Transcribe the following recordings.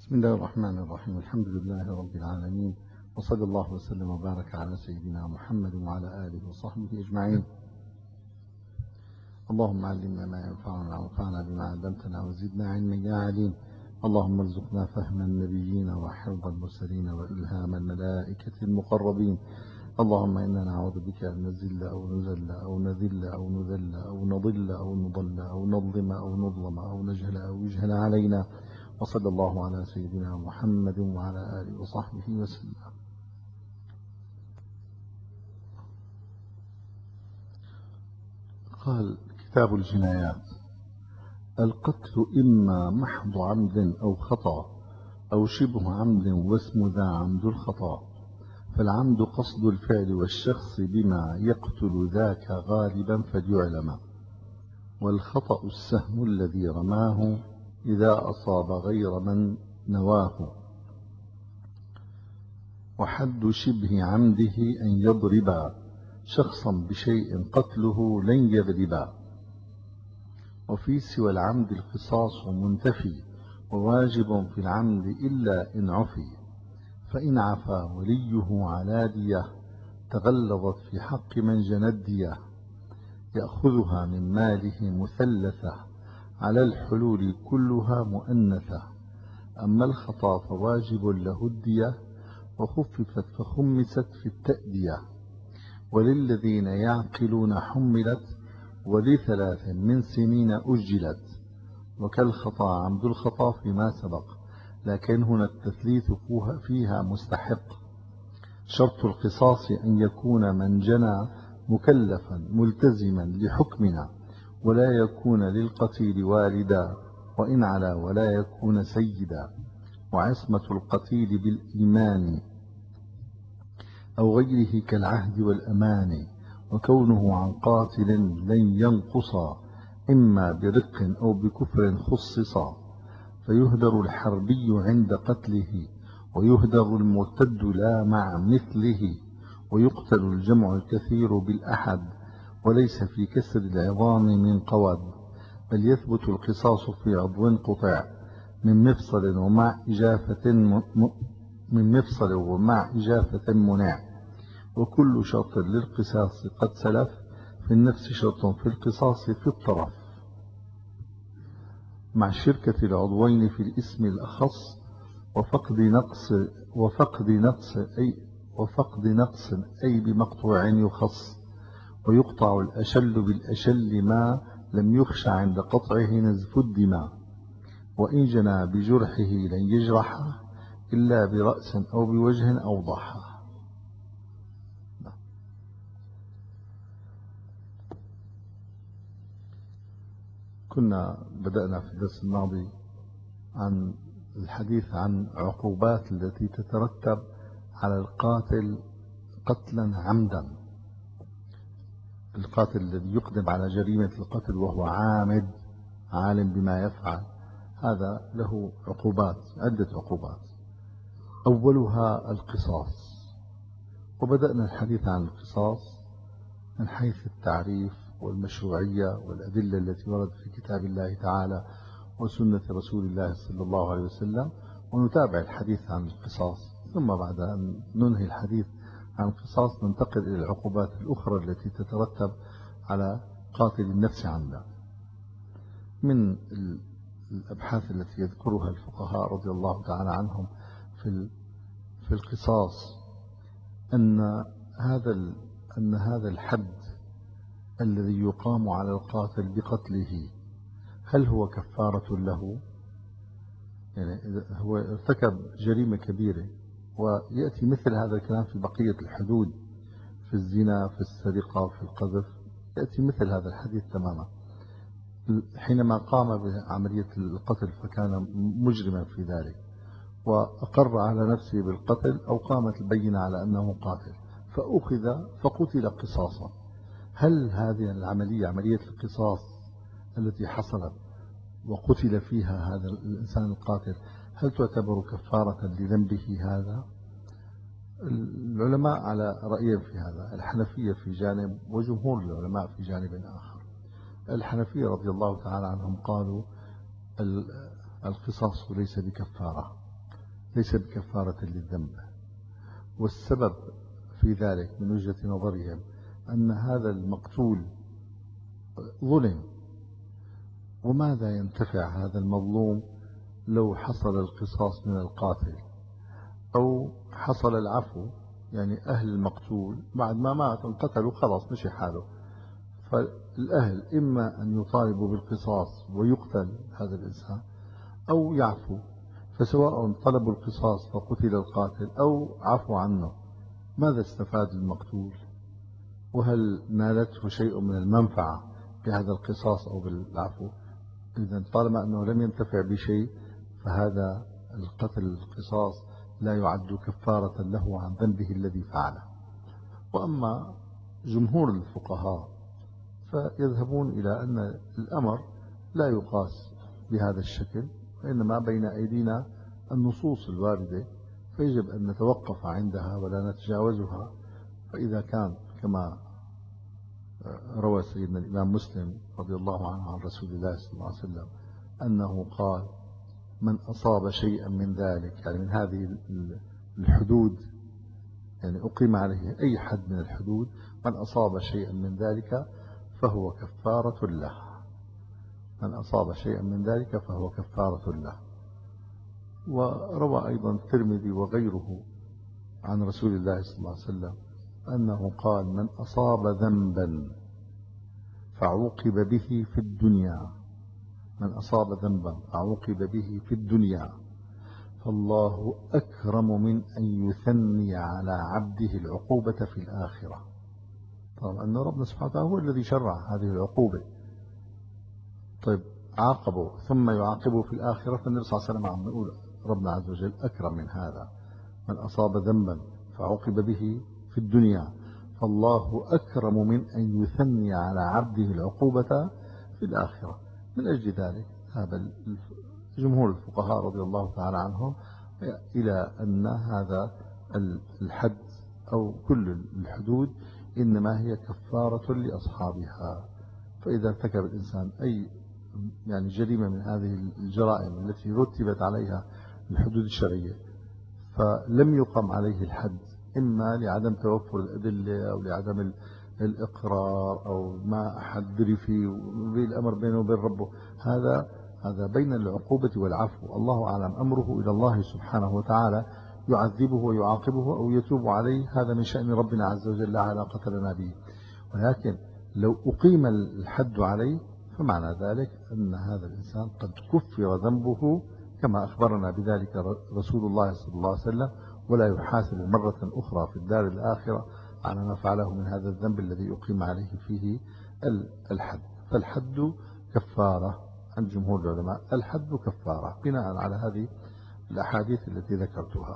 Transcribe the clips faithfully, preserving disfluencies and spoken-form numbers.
بسم الله الرحمن الرحيم. الحمد لله رب العالمين، وصلى الله وسلم وبارك على سيدنا محمد وعلى آله وصحبه أجمعين. اللهم علمنا ما ينفعنا وانفعنا بما علمتنا وزدنا علما يا عليم. اللهم ارزقنا فهم النبيين وحفظ المرسلين وإلهام الملائكة المقربين. اللهم إنا نعوذ بك أن نزل أو نزل أو نذل أو نذل أو نضل أو نضل أو نظلم أو نظلم أو نجهل أو يجهل علينا. وصلى الله على سيدنا محمد وعلى آله وصحبه وسلم. قال كتاب الجنايات: القتل إما محض عمد أو خطأ أو شبه عمد، واسم ذا عمد الخطأ. فالعمد قصد الفعل والشخص بما يقتل ذاك غالبا فليعلم، والخطأ السهم الذي رماه إذا أصاب غير من نواه. وحد شبه عمده أن يضربا شخصا بشيء قتله لن يغلبا. وفي سوى العمد القصاص منتفي، وواجب في العمد إلا إن عفي. فإن عفا وليه على دية تغلظت في حق من جنى الدية، يأخذها من ماله مثلثة على الحلول كلها مؤنثة. أما الخطأ فواجب له الدية، وخففت فخمست في التأدية. وللذين يعقلون حملت، ولثلاث من سنين أجلت. وكالخطأ عمد الخطأ فيما سبق، لكن هنا التثليث فيها مستحق. شرط القصاص أن يكون من جنى مكلفا ملتزما لحكمنا، ولا يكون للقتيل والدا، وإن علا ولا يكون سيدا. وعصمة القتيل بالإيمان أو غيره كالعهد والأمان. وكونه عن قاتل لن ينقصا، إما برق أو بكفر خصصا. فيهدر الحربي عند قتله، ويهدر المرتد لا مع مثله. ويقتل الجمع الكثير بالأحد، وليس في كسر العظام من قود. بل يثبت القصاص في عضو قطع من مفصل ومع إجافة من مفصل ومع إجافة منع. وكل شرط للقصاص قد سلف، في النفس شرط في القصاص في الطرف، مع شركة العضوين في الاسم الأخص. وفقد نقص وفقد نقص أي وفقد نقص أي بمقطوع يخص. ويقطع الأشل بالأشل ما لم يخش عند قطعه نزف الدماء. وإن جنى بجرحه لن يجرحه، إلا برأس أو بوجه أوضحه. كنا بدأنا في الدرس الماضي عن الحديث عن عقوبات التي تترتب على القاتل قتلا عمدا. القاتل الذي يقدم على جريمة القتل وهو عامد عالم بما يفعل، هذا له عقوبات، عدة عقوبات. أولها القصاص. وبدأنا الحديث عن القصاص من حيث التعريف والمشروعية والأدلة التي وردت في كتاب الله تعالى وسنة رسول الله صلى الله عليه وسلم، ونتابع الحديث عن القصاص. ثم بعد أن ننهي الحديث عن القصاص ننتقل إلى العقوبات الأخرى التي تترتب على قاتل النفس عمدا. من الأبحاث التي يذكرها الفقهاء رضي الله تعالى عنهم في في القصاص أن هذا أن هذا الحد الذي يقام على القاتل بقتله هل هو كفارة له؟ يعني هو ارتكب جريمة كبيرة، ويأتي مثل هذا الكلام في بقية الحدود، في الزنا، في السرقة، في القذف، يأتي مثل هذا الحديث تماما. حينما قام بعملية القتل فكان مجرما في ذلك، وأقر على نفسه بالقتل أو قامت البينة على أنه قاتل، فأخذ فقتل قصاصا. هل هذه العملية، عملية القصاص التي حصلت وقتل فيها هذا الإنسان القاتل، هل تعتبر كفارة لذنبه هذا؟ العلماء على رأيين في هذا، الحنفية في جانب وجمهور العلماء في جانب آخر. الحنفية رضي الله تعالى عنهم قالوا القصاص ليس بكفارة، ليس بكفارة للذنب. والسبب في ذلك من وجهة نظرهم أن هذا المقتول ظلم، وماذا ينتفع هذا المظلوم لو حصل القصاص من القاتل أو حصل العفو؟ يعني أهل المقتول بعد ما مات انقتلوا خلاص مشي حاله، فالأهل إما أن يطالبوا بالقصاص ويقتل هذا الإنسان أو يعفو، فسواء طلبوا القصاص فقتل القاتل أو عفوا عنه، ماذا استفاد المقتول؟ وهل نالته شيء من المنفعة بهذا القصاص أو بالعفو؟ إذن طالما أنه لم ينتفع بشيء فهذا القتل القصاص لا يعد كفارة له عن ذنبه الذي فعله. وأما جمهور الفقهاء فيذهبون إلى أن الأمر لا يقاس بهذا الشكل، وإنما بين أيدينا النصوص الواردة فيجب أن نتوقف عندها ولا نتجاوزها. فإذا كان كما روى سيدنا الإمام مسلم رضي الله عنه عن رسول الله صلى الله عليه وسلم أنه قال: من أصاب شيئا من ذلك، يعني من هذه الحدود، يعني أقيم عليه أي حد من الحدود، من أصاب شيئا من ذلك فهو كفارة له، من أصاب شيئا من ذلك فهو كفارة له. وروى أيضا الترمذي وغيره عن رسول الله صلى الله عليه وسلم أنه قال: من أصاب ذنبا فعوقب به في الدنيا، من أصاب ذنبا فعوقب به في الدنيا فالله أكرم من أن يثني على عبده العقوبة في الآخرة. طبعا أن ربنا سبحانه وتعالى هو الذي شرع هذه العقوبة. طيب عاقبه ثم يعاقبه في الآخرة، فالنبي صلى الله عليه وسلم عم يقول ربنا عز وجل أكرم من هذا، من أصاب ذنبا فعوقب به في الدنيا فالله أكرم من أن يثني على عبده العقوبة في الآخرة. من أجل ذلك هذا جمهور الفقهاء رضي الله تعالى عنهم إلى أن هذا الحد أو كل الحدود إنما هي كفارة لأصحابها. فإذا ارتكب الإنسان أي يعني جريمة من هذه الجرائم التي رتبت عليها الحدود الشرعية فلم يقم عليه الحد، إما لعدم توفر الأدلة أو لعدم الإقرار أو ما أحد دري فيه والأمر بينه وبين ربه، هذا هذا بين العقوبة والعفو. الله أعلم، أمره إلى الله سبحانه وتعالى، يعذبه ويعاقبه أو يتوب عليه، هذا من شأن ربنا عز وجل لا علاقة لنا به. ولكن لو أقيم الحد عليه فمعنى ذلك أن هذا الإنسان قد كفر ذنبه كما أخبرنا بذلك رسول الله صلى الله عليه وسلم، ولا يحاسب مرة أخرى في الدار الآخرة على ما فعله من هذا الذنب الذي أقيم عليه فيه الحد. فالحد كفارة عند جمهور العلماء، الحد كفارة بناء على هذه الأحاديث التي ذكرتها.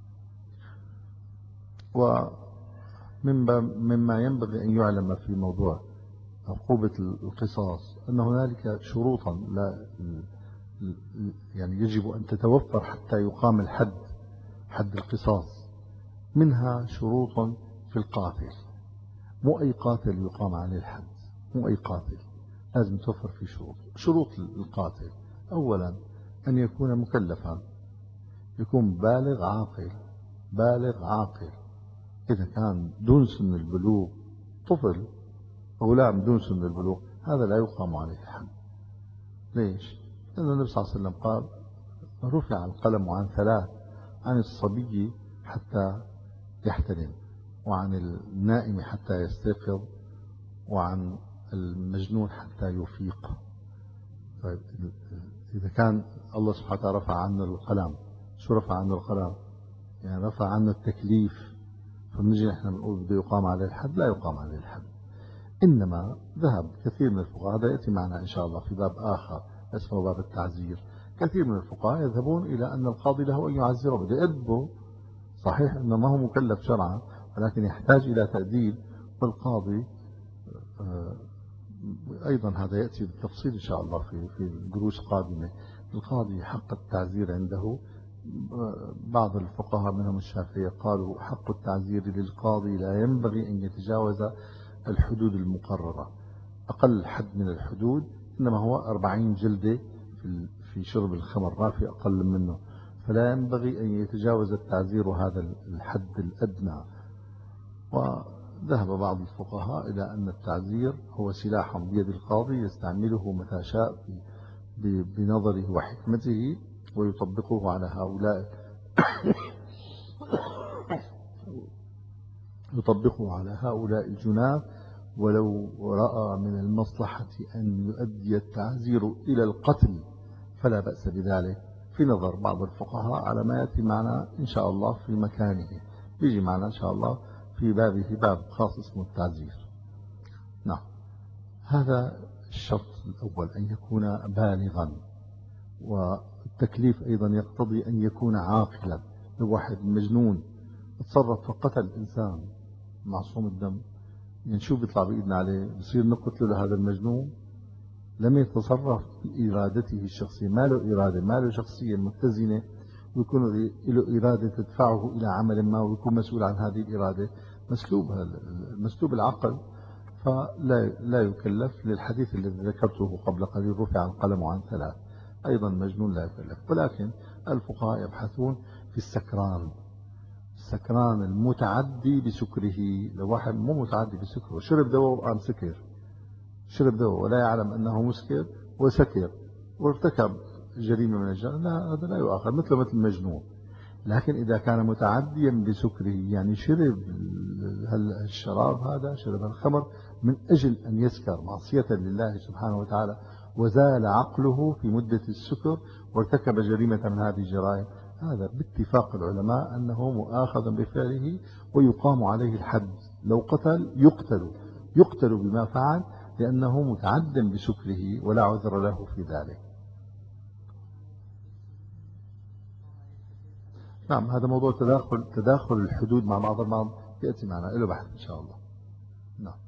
ومما ينبغي أن يعلم في موضوع عقوبة القصاص أن هنالك شروطا لا يعني يجب أن تتوفر حتى يقام الحد، حد القصاص. منها شروط في القاتل، مو أي قاتل يقام عليه الحد، مو أي قاتل، لازم توفر في شروط. شروط القاتل: أولا أن يكون مكلفا، يكون بالغ عاقل، بالغ عاقل. إذا كان دون سن البلوغ طفل غلام دون سن البلوغ هذا لا يقام عليه الحد. ليش؟ لأن النبي صلى الله عليه وسلم قال: رفع القلم عن ثلاث، عن الصبي حتى يحتلم، وعن النائم حتى يستيقظ، وعن المجنون حتى يفيق. طيب إذا كان الله سبحانه وتعالى رفع عنه القلم، شو رفع عنه القلم؟ يعني رفع عنه التكليف، فبنجي نحن بنقول بده يقام عليه الحد، لا يقام عليه الحد. إنما ذهب كثير من الفقهاء، هذا يأتي معنا إن شاء الله في باب آخر اسمه باب التعزير، كثير من الفقهاء يذهبون إلى أن القاضي له أن يعزره، بده يأدبه. صحيح أنه ما هو مكلف شرعا ولكن يحتاج إلى تأديب، والقاضي أيضا هذا يأتي بالتفصيل إن شاء الله في في دروس قادمة. القاضي حق التعزير عنده، بعض الفقهاء منهم الشافعية قالوا حق التعزير للقاضي لا ينبغي أن يتجاوز الحدود المقررة. أقل حد من الحدود إنما هو أربعين جلدة في شرب الخمر، ما في أقل منه. فلا ينبغي أن يتجاوز التعزير هذا الحد الأدنى. وذهب بعض الفقهاء إلى أن التعزير هو سلاح بيد القاضي يستعمله متى شاء بنظره وحكمته، ويطبقه على هؤلاء يطبقه على هؤلاء الجناة، ولو رأى من المصلحة أن يؤدي التعزير إلى القتل فلا بأس بذلك، في نظر بعض الفقهاء، على ما يأتي معنا إن شاء الله في مكانه، يجي معنا إن شاء الله في بابه باب خاص اسمه التعزير. نعم، هذا الشرط الأول، أن يكون بالغا، والتكليف أيضا يقتضي أن يكون عاقلا. لو واحد مجنون تصرف فقتل الإنسان معصوم الدم، يعني شو بيطلع بإيدنا عليه؟ بصير نقتل له هذا المجنون؟ لم يتصرف بإرادته الشخصية، ما له إرادة، ما له شخصية متزنة ويكون له إرادة تدفعه إلى عمل ما ويكون مسؤول عن هذه الإرادة، مسلوب مسلوب العقل، فلا لا يكلف، للحديث الذي ذكرته قبل قليل رفع القلم عن ثلاث، أيضا مجنون لا يكلف. ولكن الفقهاء يبحثون في السكران، السكران المتعدي بسكره. لو واحد مو متعدي بسكره، شرب دواء وقام سكر، شرب دواء ولا يعلم أنه مسكر وسكر وارتكب جريمة من الجرائم، لا، هذا لا يؤاخذ، مثل مثل المجنون. لكن إذا كان متعديا بسكره، يعني شرب الشراب هذا، شرب الخمر من أجل أن يسكر معصية لله سبحانه وتعالى، وزال عقله في مدة السكر وارتكب جريمة من هذه الجرائم، هذا باتفاق العلماء أنه مؤاخذ بفعله ويقام عليه الحد. لو قتل يقتل يقتل بما فعل، لأنه متعد بسكره ولا عذر له في ذلك. نعم، هذا موضوع تداخل تداخل الحدود مع بعض البعض يأتي معنا له بحث إن شاء الله. نعم،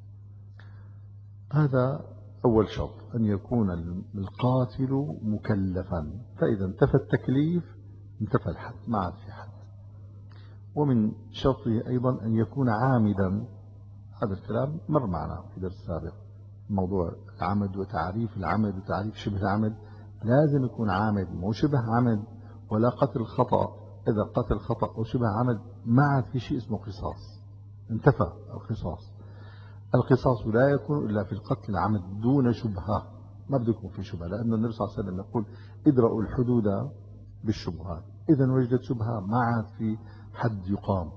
هذا أول شرط، أن يكون القاتل مكلفا، فإذا انتفى التكليف انتفى الحد، ما عاد في حد. ومن شرطه أيضا أن يكون عامدا، هذا الكلام مر معنا في درس سابق، موضوع العمد وتعريف العمد وتعريف شبه العمد، لازم يكون عامد، مو شبه عمد ولا قتل خطأ. إذا قتل خطأ أو شبه عمد ما عاد في شيء اسمه قصاص، انتفى القصاص. القصاص لا يكون إلا في القتل العمد دون شبهة، ما بده يكون في شبهة، لأن النبي صلى الله عليه وسلم يقول ادرأوا الحدود بالشبهات، إذا وجدت شبهة ما عاد في حد يقام.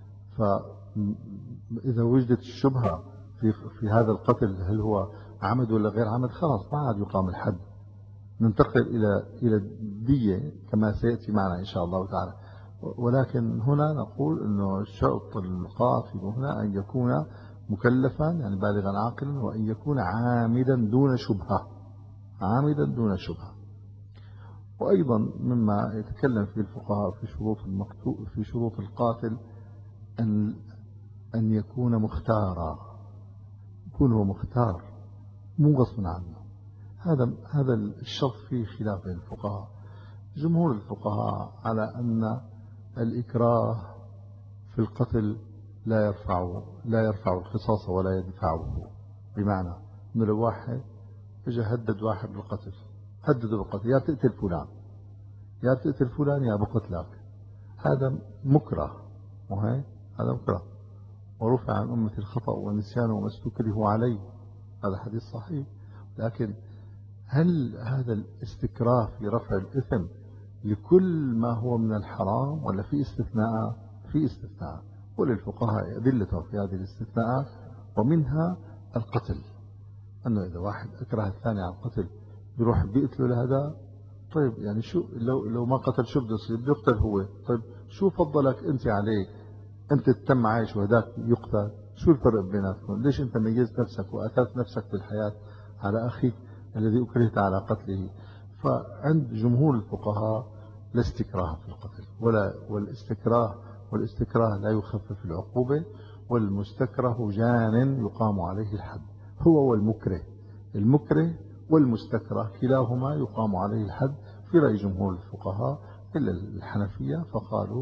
فإذا وجدت الشبهة في في هذا القتل، هل هو عمد ولا غير عمد، خلاص ما عاد يقام الحد، ننتقل إلى إلى الدية كما سيأتي معنا إن شاء الله تعالى. ولكن هنا نقول أنه شرط القاتل هنا أن يكون مكلفا، يعني بالغا عاقلا، وأن يكون عامدا دون شبهة، عامدا دون شبهة. وأيضا مما يتكلم فيه الفقهاء في شروط المقتول في شروط القاتل أن أن يكون مختارا، يكون هو مختار مو غصب عنه. هذا هذا الشرط فيه خلاف بين الفقهاء. جمهور الفقهاء على أن الإكراه في القتل لا يرفع لا يرفع القصاص ولا يدفعه، بمعنى أن لو واحد اجى هدد واحد بالقتل، هدده بالقتل، يا تقتل فلان يا تقتل فلان يا بقتلك، هذا مكره، وهي هذا مكره، ورفع عن أمة الخطأ والنسيان وما استكره عليه، هذا حديث صحيح. لكن هل هذا الاستكراه في رفع الإثم لكل ما هو من الحرام ولا في استثناء؟ في استثناء، وللفقهاء أدلة في هذه الاستثناءات، ومنها القتل، أنه إذا واحد أكره الثاني على القتل بيروح بيقتله لهذا، طيب يعني شو لو لو ما قتل شو بده يصير؟ بيقتل هو، طيب شو فضلك أنت عليه؟ أنت تتم عايش وهداك يقتل، شو الفرق بيناتكم؟ ليش أنت ميزت نفسك وأثرت نفسك في الحياة على أخيك الذي أكرهت على قتله؟ فعند جمهور الفقهاء لا استكراه في القتل، ولا والاستكراه والاستكراه لا يخفف العقوبة، والمستكره جان يقام عليه الحد، هو والمكره، المكره والمستكره كلاهما يقام عليه الحد في رأي جمهور الفقهاء إلا الحنفية، فقالوا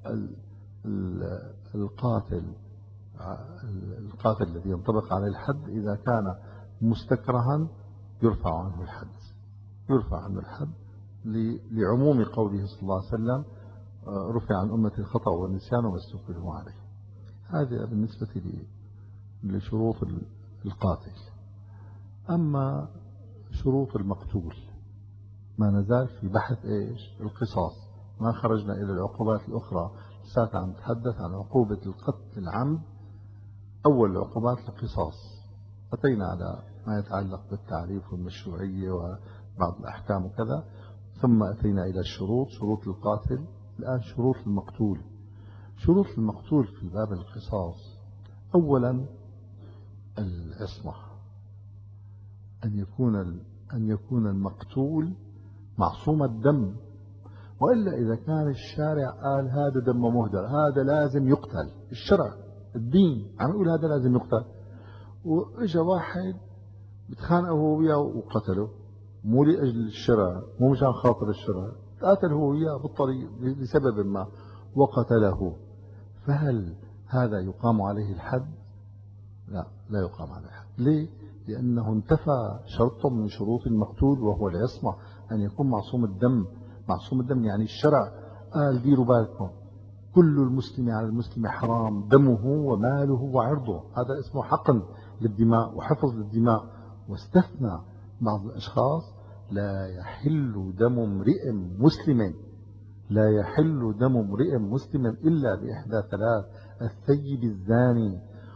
القاتل القاتل الذي ينطبق عليه الحد إذا كان مستكرها يرفع عنه الحد، يرفع عنه الحد لعموم قوله صلى الله عليه وسلم رفع عن أمة الخطأ والنسيان وما استكرهوا عليه. هذا بالنسبة لشروط القاتل. أما شروط المقتول ما نزال في بحث إيش؟ القصاص. ما خرجنا إلى العقوبات الأخرى، ساعة عم نتحدث عن عقوبة القتل العمد. أول العقوبات القصاص، أتينا على ما يتعلق بالتعريف والمشروعية وبعض الأحكام وكذا، ثم أتينا إلى الشروط، شروط القاتل. الآن شروط المقتول. شروط المقتول في باب القصاص: أولا العصمة، أن يكون أن يكون المقتول معصوم الدم، وإلا إذا كان الشارع قال هذا دم مهدر، هذا لازم يقتل، الشرع الدين عم يقول هذا لازم يقتل، وإجا واحد بتخانقه هو وياه وقتله، مو لأجل الشرع، مو مشان خاطر الشرع، قاتل هو وياه بالطريق لسبب ما وقتله، فهل هذا يقام عليه الحد؟ لا، لا يقام عليه الحد. ليه؟ لأنه انتفى شرط من شروط المقتول وهو العصمة، أن يكون معصوم الدم. معصوم الدم يعني الشرع قال ديروا بالكم، كل المسلم على المسلم حرام دمه وماله وعرضه، هذا اسمه حقن للدماء وحفظ للدماء. واستثنى بعض الأشخاص: لا يحل دم امرئ مسلم لا يحل دم امرئ مسلم إلا بإحدى ثلاث: الثيب الزاني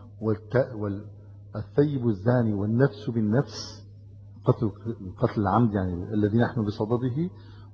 والثيب الزاني والنفس بالنفس، قتل قتل العمد يعني الذي نحن بصدده،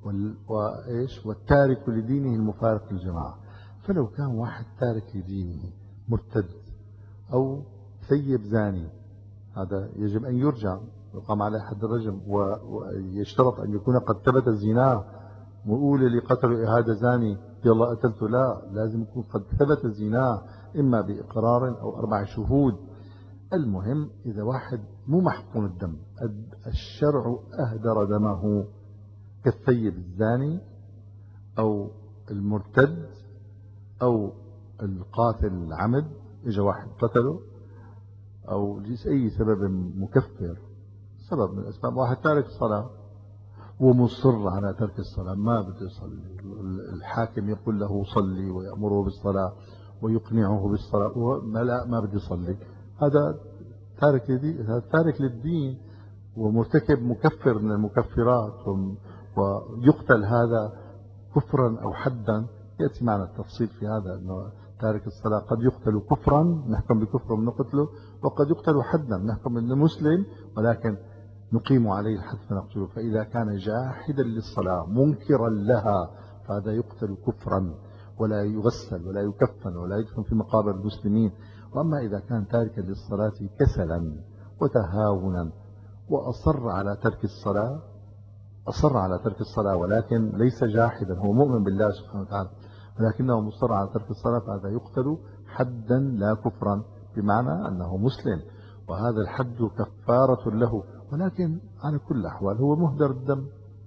وإيش والتارك لدينه المفارق للجماعة. فلو كان واحد تارك لدينه مرتد أو ثيب زاني، هذا يجب أن يرجم، يقام عليه حد الرجم، ويشترط أن يكون قد ثبت الزنا. ويقول اللي قتلوا هذا زاني يلا قتلته، لا، لازم يكون قد ثبت الزنا إما بإقرار أو أربع شهود. المهم إذا واحد مو محقون الدم، الشرع أهدر دمه، كالثيب الزاني أو المرتد أو القاتل العمد، إجا واحد قتله، أو لأي سبب مكفر، سبب من الأسباب، واحد تارك الصلاة ومصر على ترك الصلاة، ما بده يصلي، الحاكم يقول له صلي ويأمره بالصلاة ويقنعه بالصلاة، وما لا ما بده يصلي، هذا تارك للدين، هذا تارك للدين ومرتكب مكفر من المكفرات، ويقتل هذا كفرا أو حدا. يأتي معنا التفصيل في هذا، أنه تارك الصلاة قد يقتل كفرا نحكم بكفر ونقتله، وقد يقتل حدا نحكم أنه مسلم ولكن نقيم عليه الحد فنقتله. فإذا كان جاحدا للصلاة منكرا لها فهذا يقتل كفرا ولا يغسل ولا يكفن ولا يدفن في مقابر المسلمين. وأما إذا كان تاركا للصلاة كسلا وتهاونا وأصر على ترك الصلاة أصر على ترك الصلاة ولكن ليس جاحدا، هو مؤمن بالله سبحانه وتعالى ولكنه مصر على ترك الصلاة، فهذا يقتل حدا لا كفرا، بمعنى أنه مسلم، وهذا الحد كفارة له، ولكن على كل الأحوال هو مهدر الدم.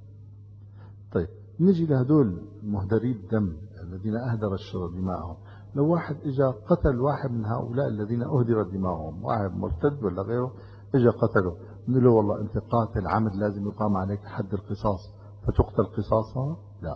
طيب نجي لهدول مهدري الدم الذين أهدر الشر دماءهم. لو واحد إجا قتل واحد من هؤلاء الذين أهدر دماءهم، واحد مرتد ولا غيره إجا قتله، نقول له والله أنت قاتل عمد لازم يقام عليك حد القصاص فتقتل قصاصا؟ لا.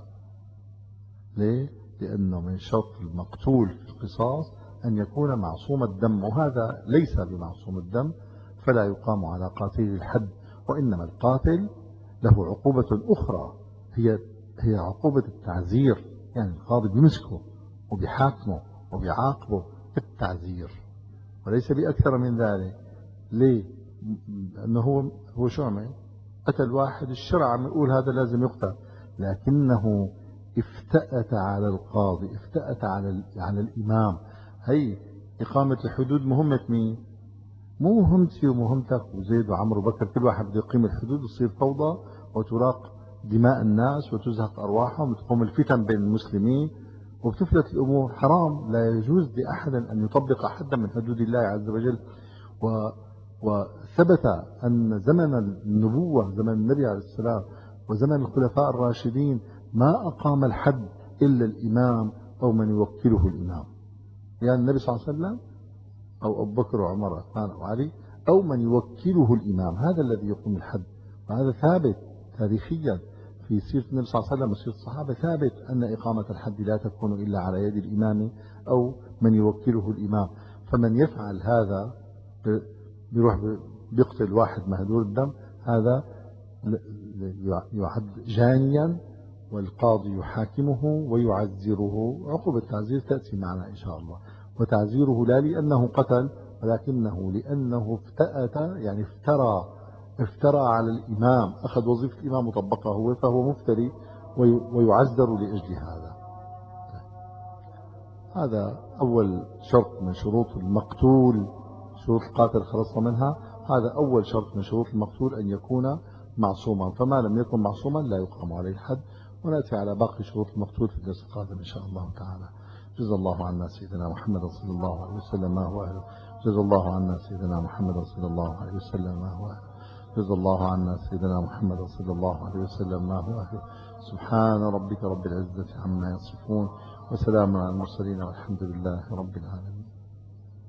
ليه؟ لأنه من شرط المقتول في القصاص أن يكون معصوم الدم، وهذا ليس بمعصوم الدم، فلا يقام على قاتل الحد، وإنما القاتل له عقوبة أخرى، هي هي عقوبة التعزير، يعني القاضي بيمسكه وبيحاكمه وبيعاقبه بالتعزير وليس بأكثر من ذلك. ليه؟ لأنه هو هو شو عمل؟ قتل واحد، الشرع عم يقول هذا لازم يقتل، لكنه افتأت على القاضي، افتأت على على الإمام. هي إقامة الحدود مهمة مين؟ مو مهمتي ومهمتك وزيد وعمر وبكر، كل واحد بده يقيم الحدود وتصير فوضى وتراق دماء الناس وتزهق أرواحهم وتقوم الفتن بين المسلمين وبتفلت الأمور. حرام، لا يجوز لأحد أن يطبق حدا من حدود الله عز وجل. و وثبت أن زمن النبوة، زمن النبي عليه السلام وزمن الخلفاء الراشدين، ما أقام الحد إلا الإمام أو من يوكله الإمام، يعني النبي صلى الله عليه وسلم أو أبو بكر وعمر وعثمان أو علي أو من يوكله الإمام، هذا الذي يقوم الحد، وهذا ثابت تاريخيا. في سيرة النبي صلى الله عليه وسلم وسيرة الصحابة ثابت أن إقامة الحد لا تكون إلا على يد الإمام أو من يوكله الإمام. فمن يفعل هذا بيروح بيقتل واحد مهدور الدم، هذا يعد جانيا، والقاضي يحاكمه ويعزره. عقوبة التعزير تأتي معنا إن شاء الله. وتعزيره لا لأنه قتل، ولكنه لأنه افتأت، يعني افترى افترى على الإمام، أخذ وظيفة الإمام وطبقها هو، فهو مفتري ويعزر لأجل هذا. هذا أول شرط من شروط المقتول. شروط القاتل خلصنا منها. هذا أول شرط من شروط المقتول، أن يكون معصوما، فما لم يكن معصوما لا يقام عليه الحد. ونأتي على باقي شروط المقتول في الدرس القادم إن شاء الله تعالى. جزا الله عنا سيدنا محمد صلى الله عليه وسلم ما هو أهله. جزا الله عنا سيدنا محمد صلى الله عليه وسلم ما هو أهله. جزا الله عنا سيدنا محمد صلى الله عليه وسلم ما هو أهله. سبحان ربك رب العزة عما يصفون، وسلام على المرسلين، والحمد لله رب العالمين.